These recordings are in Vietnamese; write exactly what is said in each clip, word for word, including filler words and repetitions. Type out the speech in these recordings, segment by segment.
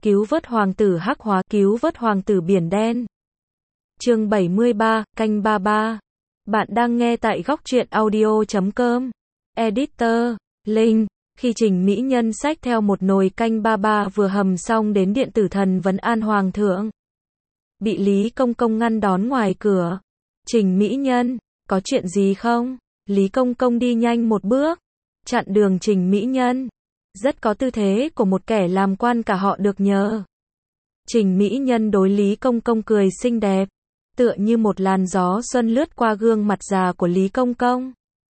cứu vớt hoàng tử hắc hóa, cứu vớt hoàng tử biển đen. Chương bảy mươi ba, canh ba ba. Bạn đang nghe tại góc truyện audio chấm com. Editor, Linh. Khi Trình Mỹ Nhân xách theo một nồi canh ba ba vừa hầm xong đến điện tử thần vấn an hoàng thượng, bị Lý Công Công ngăn đón ngoài cửa. Trình Mỹ Nhân, có chuyện gì không? Lý Công Công đi nhanh một bước, chặn đường Trình Mỹ Nhân. Rất có tư thế của một kẻ làm quan cả họ được nhờ. Trình Mỹ Nhân đối Lý Công Công cười xinh đẹp, tựa như một làn gió xuân lướt qua gương mặt già của Lý Công Công.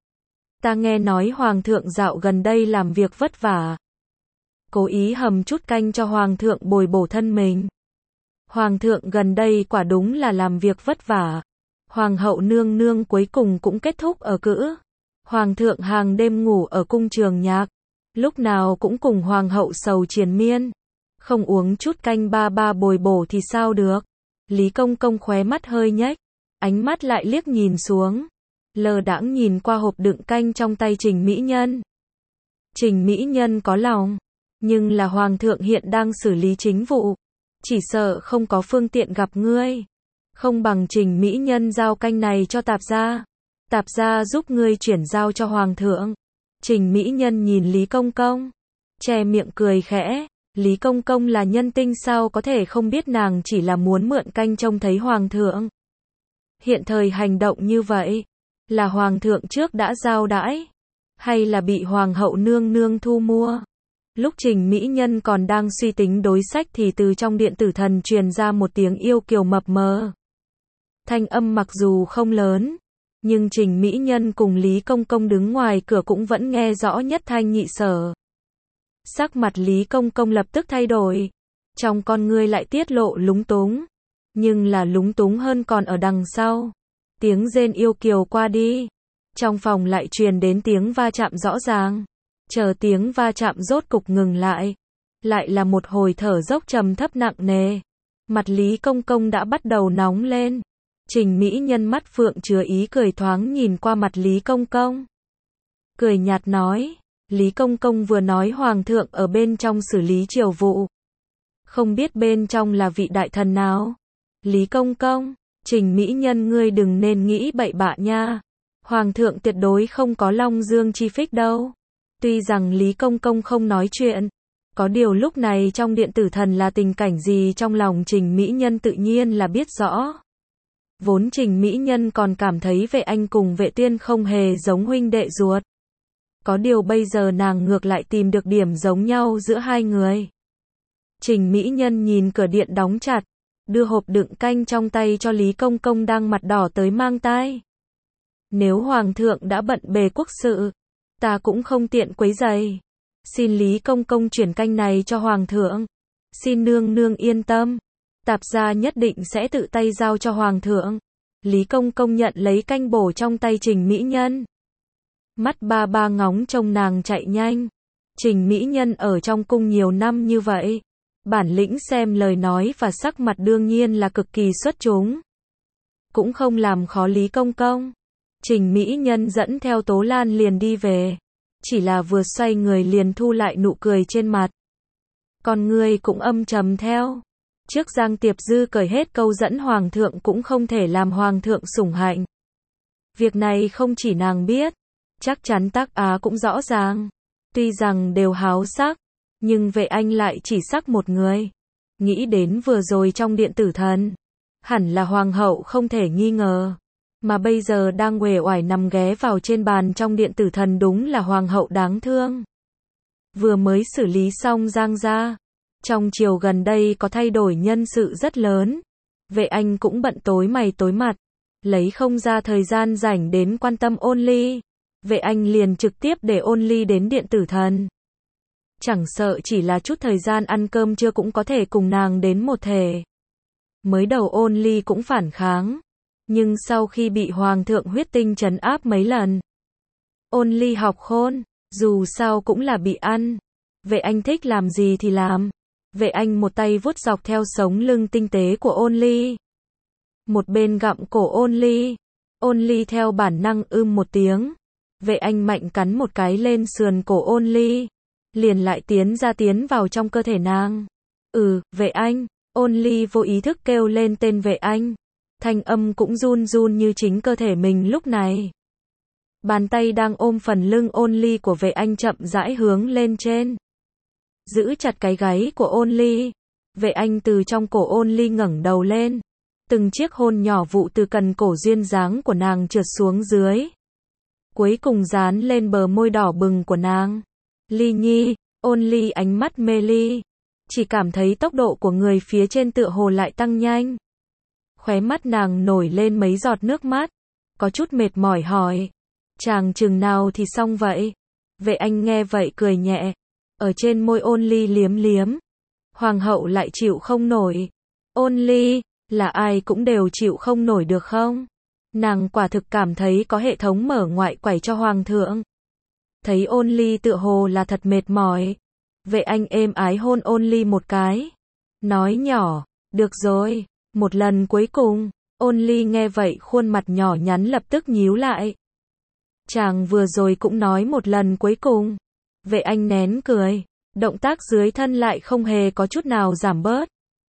Ta nghe nói hoàng thượng dạo gần đây làm việc vất vả, cố ý hầm chút canh cho hoàng thượng bồi bổ thân mình. Hoàng thượng gần đây quả đúng là làm việc vất vả. Hoàng hậu nương nương cuối cùng cũng kết thúc ở cữ. Hoàng thượng hàng đêm ngủ ở cung Trường Nhạc, lúc nào cũng cùng hoàng hậu sầu triền miên. Không uống chút canh ba ba bồi bổ thì sao được? Lý Công Công khóe mắt hơi nhếch, ánh mắt lại liếc nhìn xuống, lờ đãng nhìn qua hộp đựng canh trong tay Trình Mỹ Nhân. Trình Mỹ Nhân có lòng, nhưng là hoàng thượng hiện đang xử lý chính vụ, chỉ sợ không có phương tiện gặp ngươi. Không bằng Trình Mỹ Nhân giao canh này cho tạp gia, tạp gia giúp ngươi chuyển giao cho hoàng thượng. Trình Mỹ Nhân nhìn Lý Công Công, che miệng cười khẽ. Lý Công Công là nhân tinh sao có thể không biết nàng chỉ là muốn mượn canh trông thấy hoàng thượng. Hiện thời hành động như vậy, là hoàng thượng trước đã giao đãi, hay là bị hoàng hậu nương nương thu mua? Lúc Trình Mỹ Nhân còn đang suy tính đối sách thì từ trong điện tử thần truyền ra một tiếng yêu kiều mập mờ. Thanh âm mặc dù không lớn, nhưng Trình Mỹ Nhân cùng Lý Công Công đứng ngoài cửa cũng vẫn nghe rõ nhất thanh nhị sở. Sắc mặt Lý Công Công lập tức thay đổi, trong con ngươi lại tiết lộ lúng túng, nhưng là lúng túng hơn còn ở đằng sau. Tiếng rên yêu kiều qua đi, trong phòng lại truyền đến tiếng va chạm rõ ràng. Chờ tiếng va chạm rốt cục ngừng lại, lại là một hồi thở dốc trầm thấp nặng nề. Mặt Lý Công Công đã bắt đầu nóng lên. Trình Mỹ Nhân mắt phượng chứa ý cười thoáng nhìn qua mặt Lý Công Công, cười nhạt nói, Lý Công Công vừa nói hoàng thượng ở bên trong xử lý triều vụ, không biết bên trong là vị đại thần nào? Lý Công Công, Trình Mỹ Nhân ngươi đừng nên nghĩ bậy bạ nha, hoàng thượng tuyệt đối không có long dương chi phích đâu. Tuy rằng Lý Công Công không nói chuyện, có điều lúc này trong điện tử thần là tình cảnh gì trong lòng Trình Mỹ Nhân tự nhiên là biết rõ. Vốn Trình Mỹ Nhân còn cảm thấy Vệ Anh cùng Vệ Tuyên không hề giống huynh đệ ruột. Có điều bây giờ nàng ngược lại tìm được điểm giống nhau giữa hai người. Trình Mỹ Nhân nhìn cửa điện đóng chặt, đưa hộp đựng canh trong tay cho Lý Công Công đang mặt đỏ tới mang tai. Nếu hoàng thượng đã bận bề quốc sự, ta cũng không tiện quấy rầy. Xin Lý Công Công chuyển canh này cho hoàng thượng. Xin nương nương yên tâm, tạp gia nhất định sẽ tự tay giao cho hoàng thượng. Lý Công Công nhận lấy canh bổ trong tay Trình Mỹ Nhân. Mắt ba ba ngóng trông nàng chạy nhanh. Trình Mỹ Nhân ở trong cung nhiều năm như vậy, bản lĩnh xem lời nói và sắc mặt đương nhiên là cực kỳ xuất chúng, cũng không làm khó Lý Công Công. Trình Mỹ Nhân dẫn theo Tố Lan liền đi về, chỉ là vừa xoay người liền thu lại nụ cười trên mặt. Con ngươi cũng âm trầm theo. Trước Giang Tiệp Dư cởi hết câu dẫn hoàng thượng cũng không thể làm hoàng thượng sủng hạnh. Việc này không chỉ nàng biết, chắc chắn Tác Á cũng rõ ràng. Tuy rằng đều háo sắc, nhưng Vệ Anh lại chỉ sắc một người. Nghĩ đến vừa rồi trong điện tử thần, hẳn là hoàng hậu không thể nghi ngờ. Mà bây giờ đang uể oải nằm ghé vào trên bàn trong điện tử thần đúng là hoàng hậu đáng thương. Vừa mới xử lý xong Giang gia, trong triều gần đây có thay đổi nhân sự rất lớn. Vệ Anh cũng bận tối mày tối mặt, lấy không ra thời gian rảnh đến quan tâm Ôn Ly. Vệ Anh liền trực tiếp để Ôn Ly đến điện tử thần. Chẳng sợ chỉ là chút thời gian ăn cơm trưa cũng có thể cùng nàng đến một thể. Mới đầu Ôn Ly cũng phản kháng, nhưng sau khi bị hoàng thượng huyết tinh trấn áp mấy lần, Ôn Ly học khôn, dù sao cũng là bị ăn. Vệ Anh thích làm gì thì làm. Vệ Anh một tay vuốt dọc theo sống lưng tinh tế của Ôn Ly, một bên gặm cổ Ôn Ly. Ôn Ly theo bản năng ưm một tiếng. Vệ Anh mạnh cắn một cái lên sườn cổ Ôn Ly, liền lại tiến ra tiến vào trong cơ thể nàng. Ừ, vệ anh. Ôn ly vô ý thức kêu lên tên vệ anh. Thanh âm cũng run run như chính cơ thể mình lúc này. Bàn tay đang ôm phần lưng ôn ly của vệ anh chậm rãi hướng lên trên. Giữ chặt cái gáy của ôn ly. Vệ anh từ trong cổ ôn ly ngẩng đầu lên. Từng chiếc hôn nhỏ vụ từ cần cổ duyên dáng của nàng trượt xuống dưới. Cuối cùng dán lên bờ môi đỏ bừng của nàng. Ly nhi, ôn ly ánh mắt mê ly. Chỉ cảm thấy tốc độ của người phía trên tựa hồ lại tăng nhanh. Khóe mắt nàng nổi lên mấy giọt nước mắt. Có chút mệt mỏi hỏi. Chàng chừng nào thì xong vậy? Vệ anh nghe vậy cười nhẹ. Ở trên môi ôn ly liếm liếm. Hoàng hậu lại chịu không nổi. Ôn ly, là ai cũng đều chịu không nổi được không? Nàng quả thực cảm thấy có hệ thống mở ngoại quải cho hoàng thượng. Thấy ôn ly tựa hồ là thật mệt mỏi. Vệ anh êm ái hôn ôn ly một cái. Nói nhỏ, được rồi, một lần cuối cùng. Ôn ly nghe vậy khuôn mặt nhỏ nhắn lập tức nhíu lại. Chàng vừa rồi cũng nói một lần cuối cùng. Vệ anh nén cười. Động tác dưới thân lại không hề có chút nào giảm bớt.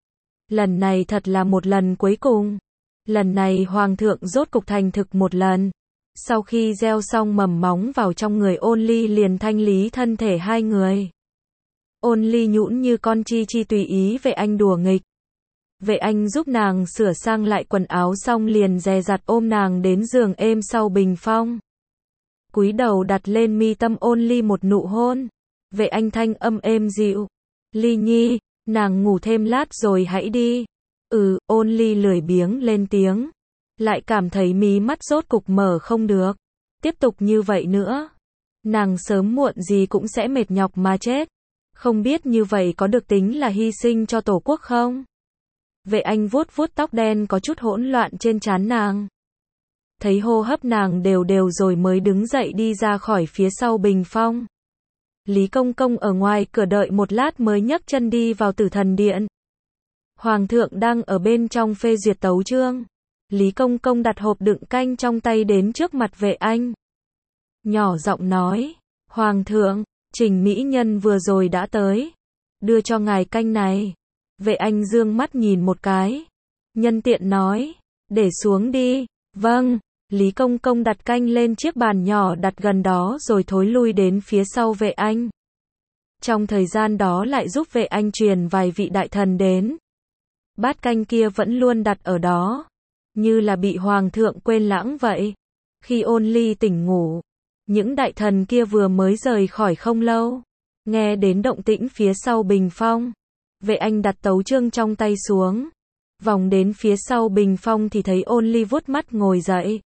Lần này thật là một lần cuối cùng. Lần này hoàng thượng rốt cục thành thực một lần. Sau khi gieo xong mầm móng vào trong người ôn ly liền thanh lý thân thể hai người. Ôn ly nhũn như con chi chi tùy ý vệ anh đùa nghịch. Vệ anh giúp nàng sửa sang lại quần áo xong liền dè dặt ôm nàng đến giường êm sau bình phong. Cúi đầu đặt lên mi tâm ôn ly một nụ hôn. Vệ anh thanh âm êm dịu. Ly nhi, nàng ngủ thêm lát rồi hãy đi. Ừ, ôn ly lười biếng lên tiếng. Lại cảm thấy mí mắt rốt cục mở không được. Tiếp tục như vậy nữa. Nàng sớm muộn gì cũng sẽ mệt nhọc mà chết. Không biết như vậy có được tính là hy sinh cho tổ quốc không? Vệ anh vuốt vuốt tóc đen có chút hỗn loạn trên trán nàng. Thấy hô hấp nàng đều đều rồi mới đứng dậy đi ra khỏi phía sau bình phong. Lý Công Công ở ngoài cửa đợi một lát mới nhấc chân đi vào Tử Thần Điện. Hoàng thượng đang ở bên trong phê duyệt tấu chương. Lý Công Công đặt hộp đựng canh trong tay đến trước mặt vệ anh. Nhỏ giọng nói, Hoàng thượng, Trình mỹ nhân vừa rồi đã tới. Đưa cho ngài canh này. Vệ anh dương mắt nhìn một cái. Nhân tiện nói, để xuống đi. Vâng. Lý Công Công đặt canh lên chiếc bàn nhỏ đặt gần đó rồi thối lui đến phía sau vệ anh. Trong thời gian đó lại giúp vệ anh truyền vài vị đại thần đến. Bát canh kia vẫn luôn đặt ở đó. Như là bị hoàng thượng quên lãng vậy. Khi ôn ly tỉnh ngủ. Những đại thần kia vừa mới rời khỏi không lâu. Nghe đến động tĩnh phía sau bình phong. Vệ anh đặt tấu chương trong tay xuống. Vòng đến phía sau bình phong thì thấy ôn ly vuốt mắt ngồi dậy.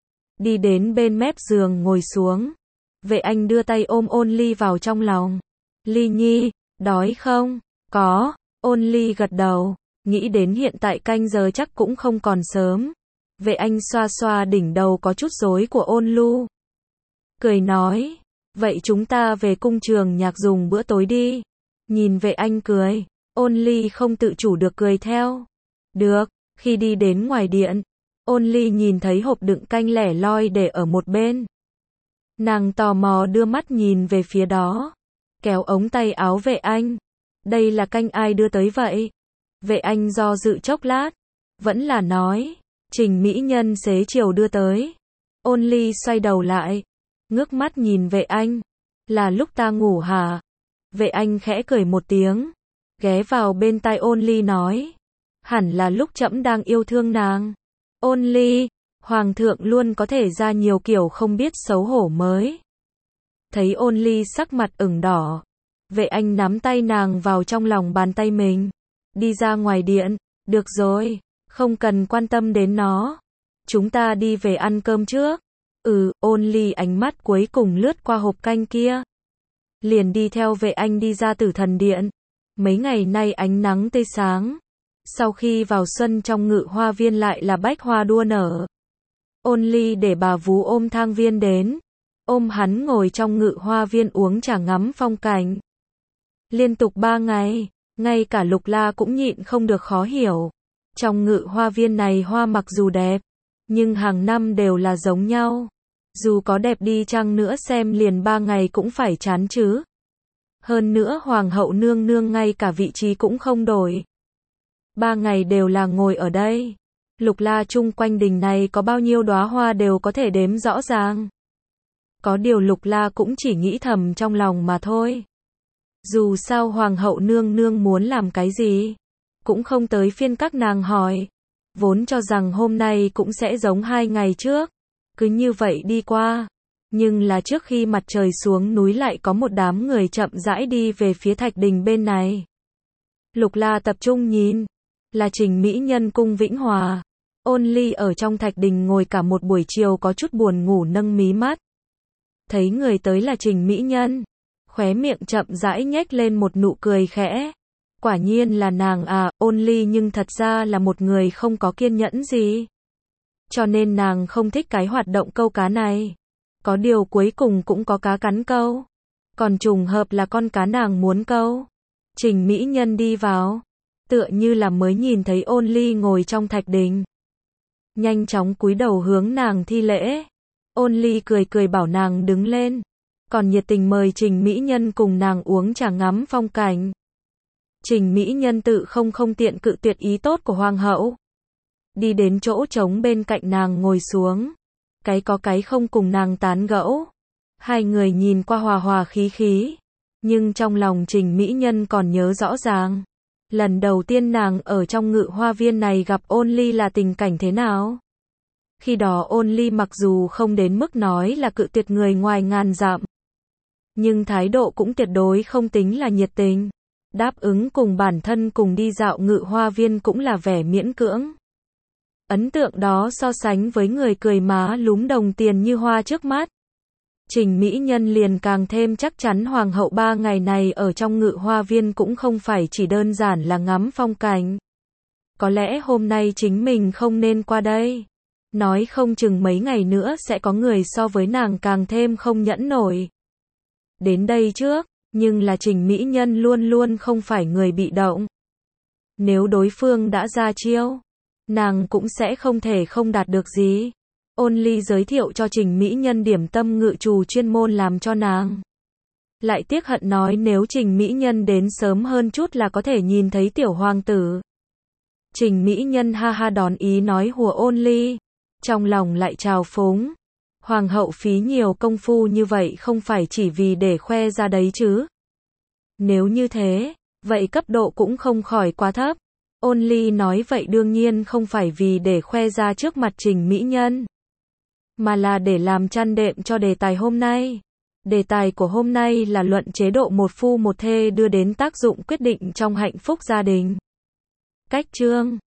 Đi đến bên mép giường ngồi xuống. Vệ anh đưa tay ôm ôn ly vào trong lòng. Ly nhi, đói không? Có. Ôn ly gật đầu. Nghĩ đến hiện tại canh giờ chắc cũng không còn sớm. Vệ anh xoa xoa đỉnh đầu có chút rối của ôn lu. Cười nói. Vậy chúng ta về cung trường nhạc dùng bữa tối đi. Nhìn vệ anh cười. Ôn ly không tự chủ được cười theo. Được. Khi đi đến ngoài điện. Ôn ly nhìn thấy hộp đựng canh lẻ loi để ở một bên. Nàng tò mò đưa mắt nhìn về phía đó. Kéo ống tay áo vệ anh. Đây là canh ai đưa tới vậy? Vệ anh do dự chốc lát. Vẫn là nói. Trình mỹ nhân xế chiều đưa tới. Ôn ly xoay đầu lại. Ngước mắt nhìn vệ anh. Là lúc ta ngủ hả? Vệ anh khẽ cười một tiếng. Ghé vào bên tai ôn ly nói. Hẳn là lúc trẫm đang yêu thương nàng. Ôn ly, hoàng thượng luôn có thể ra nhiều kiểu không biết xấu hổ mới. Thấy ôn ly sắc mặt ửng đỏ. Vệ anh nắm tay nàng vào trong lòng bàn tay mình. Đi ra ngoài điện. Được rồi, không cần quan tâm đến nó. Chúng ta đi về ăn cơm trước. Ừ, ôn ly ánh mắt cuối cùng lướt qua hộp canh kia. Liền đi theo vệ anh đi ra Tử Thần Điện. Mấy ngày nay ánh nắng tươi sáng. Sau khi vào xuân trong Ngự Hoa Viên lại là bách hoa đua nở. Ôn ly để bà vú ôm Thang Viên đến. Ôm hắn ngồi trong Ngự Hoa Viên uống trà ngắm phong cảnh. Liên tục ba ngày, ngay cả Lục La cũng nhịn không được khó hiểu. Trong Ngự Hoa Viên này hoa mặc dù đẹp, nhưng hàng năm đều là giống nhau. Dù có đẹp đi chăng nữa xem liền ba ngày cũng phải chán chứ. Hơn nữa hoàng hậu nương nương ngay cả vị trí cũng không đổi. Ba ngày đều là ngồi ở đây. Lục La chung quanh đình này có bao nhiêu đóa hoa đều có thể đếm rõ ràng. Có điều Lục La cũng chỉ nghĩ thầm trong lòng mà thôi. Dù sao hoàng hậu nương nương muốn làm cái gì, cũng không tới phiên các nàng hỏi. Vốn cho rằng hôm nay cũng sẽ giống hai ngày trước, cứ như vậy đi qua. Nhưng là trước khi mặt trời xuống núi lại có một đám người chậm rãi đi về phía thạch đình bên này. Lục La tập trung nhìn, là Trình Mỹ Nhân cung Vĩnh Hòa. Ôn Ly ở trong thạch đình ngồi cả một buổi chiều có chút buồn ngủ nâng mí mắt. Thấy người tới là Trình Mỹ Nhân, khóe miệng chậm rãi nhếch lên một nụ cười khẽ. Quả nhiên là nàng à. Ôn Ly nhưng thật ra là một người không có kiên nhẫn gì. Cho nên nàng không thích cái hoạt động câu cá này. Có điều cuối cùng cũng có cá cắn câu. Còn trùng hợp là con cá nàng muốn câu. Trình Mỹ Nhân đi vào, tựa như là mới nhìn thấy Ôn Ly ngồi trong thạch đình. Nhanh chóng cúi đầu hướng nàng thi lễ. Ôn Ly cười cười bảo nàng đứng lên, còn nhiệt tình mời Trình Mỹ Nhân cùng nàng uống trà ngắm phong cảnh. Trình Mỹ Nhân tự không không tiện cự tuyệt ý tốt của hoàng hậu. Đi đến chỗ trống bên cạnh nàng ngồi xuống. Cái có cái không cùng nàng tán gẫu. Hai người nhìn qua hòa hòa khí khí. Nhưng trong lòng Trình Mỹ Nhân còn nhớ rõ ràng. Lần đầu tiên nàng ở trong ngự hoa viên này gặp Ôn Ly là tình cảnh thế nào. Khi đó Ôn Ly mặc dù không đến mức nói là cự tuyệt người ngoài ngàn dặm, nhưng thái độ cũng tuyệt đối không tính là nhiệt tình. Đáp ứng cùng bản thân cùng đi dạo ngự hoa viên cũng là vẻ miễn cưỡng. Ấn tượng đó so sánh với người cười má lúm đồng tiền như hoa trước mắt. Trình Mỹ Nhân liền càng thêm chắc chắn hoàng hậu ba ngày này ở trong ngự hoa viên cũng không phải chỉ đơn giản là ngắm phong cảnh. Có lẽ hôm nay chính mình không nên qua đây. Nói không chừng mấy ngày nữa sẽ có người so với nàng càng thêm không nhẫn nổi đến đây trước, nhưng là Trình Mỹ Nhân luôn luôn không phải người bị động. Nếu đối phương đã ra chiêu, nàng cũng sẽ không thể không đạt được gì. Ôn Ly giới thiệu cho Trình Mỹ Nhân điểm tâm ngự trù chuyên môn làm cho nàng. Lại tiếc hận nói nếu Trình Mỹ Nhân đến sớm hơn chút là có thể nhìn thấy tiểu hoàng tử. Trình Mỹ Nhân ha ha đón ý nói hùa Ôn Ly, trong lòng lại trào phúng. Hoàng hậu phí nhiều công phu như vậy không phải chỉ vì để khoe ra đấy chứ. Nếu như thế, vậy cấp độ cũng không khỏi quá thấp. Ôn Ly nói vậy đương nhiên không phải vì để khoe ra trước mặt Trình Mỹ Nhân, mà là để làm chăn đệm cho đề tài hôm nay. Đề tài của hôm nay là luận chế độ một phu một thê đưa đến tác dụng quyết định trong hạnh phúc gia đình. Cách chương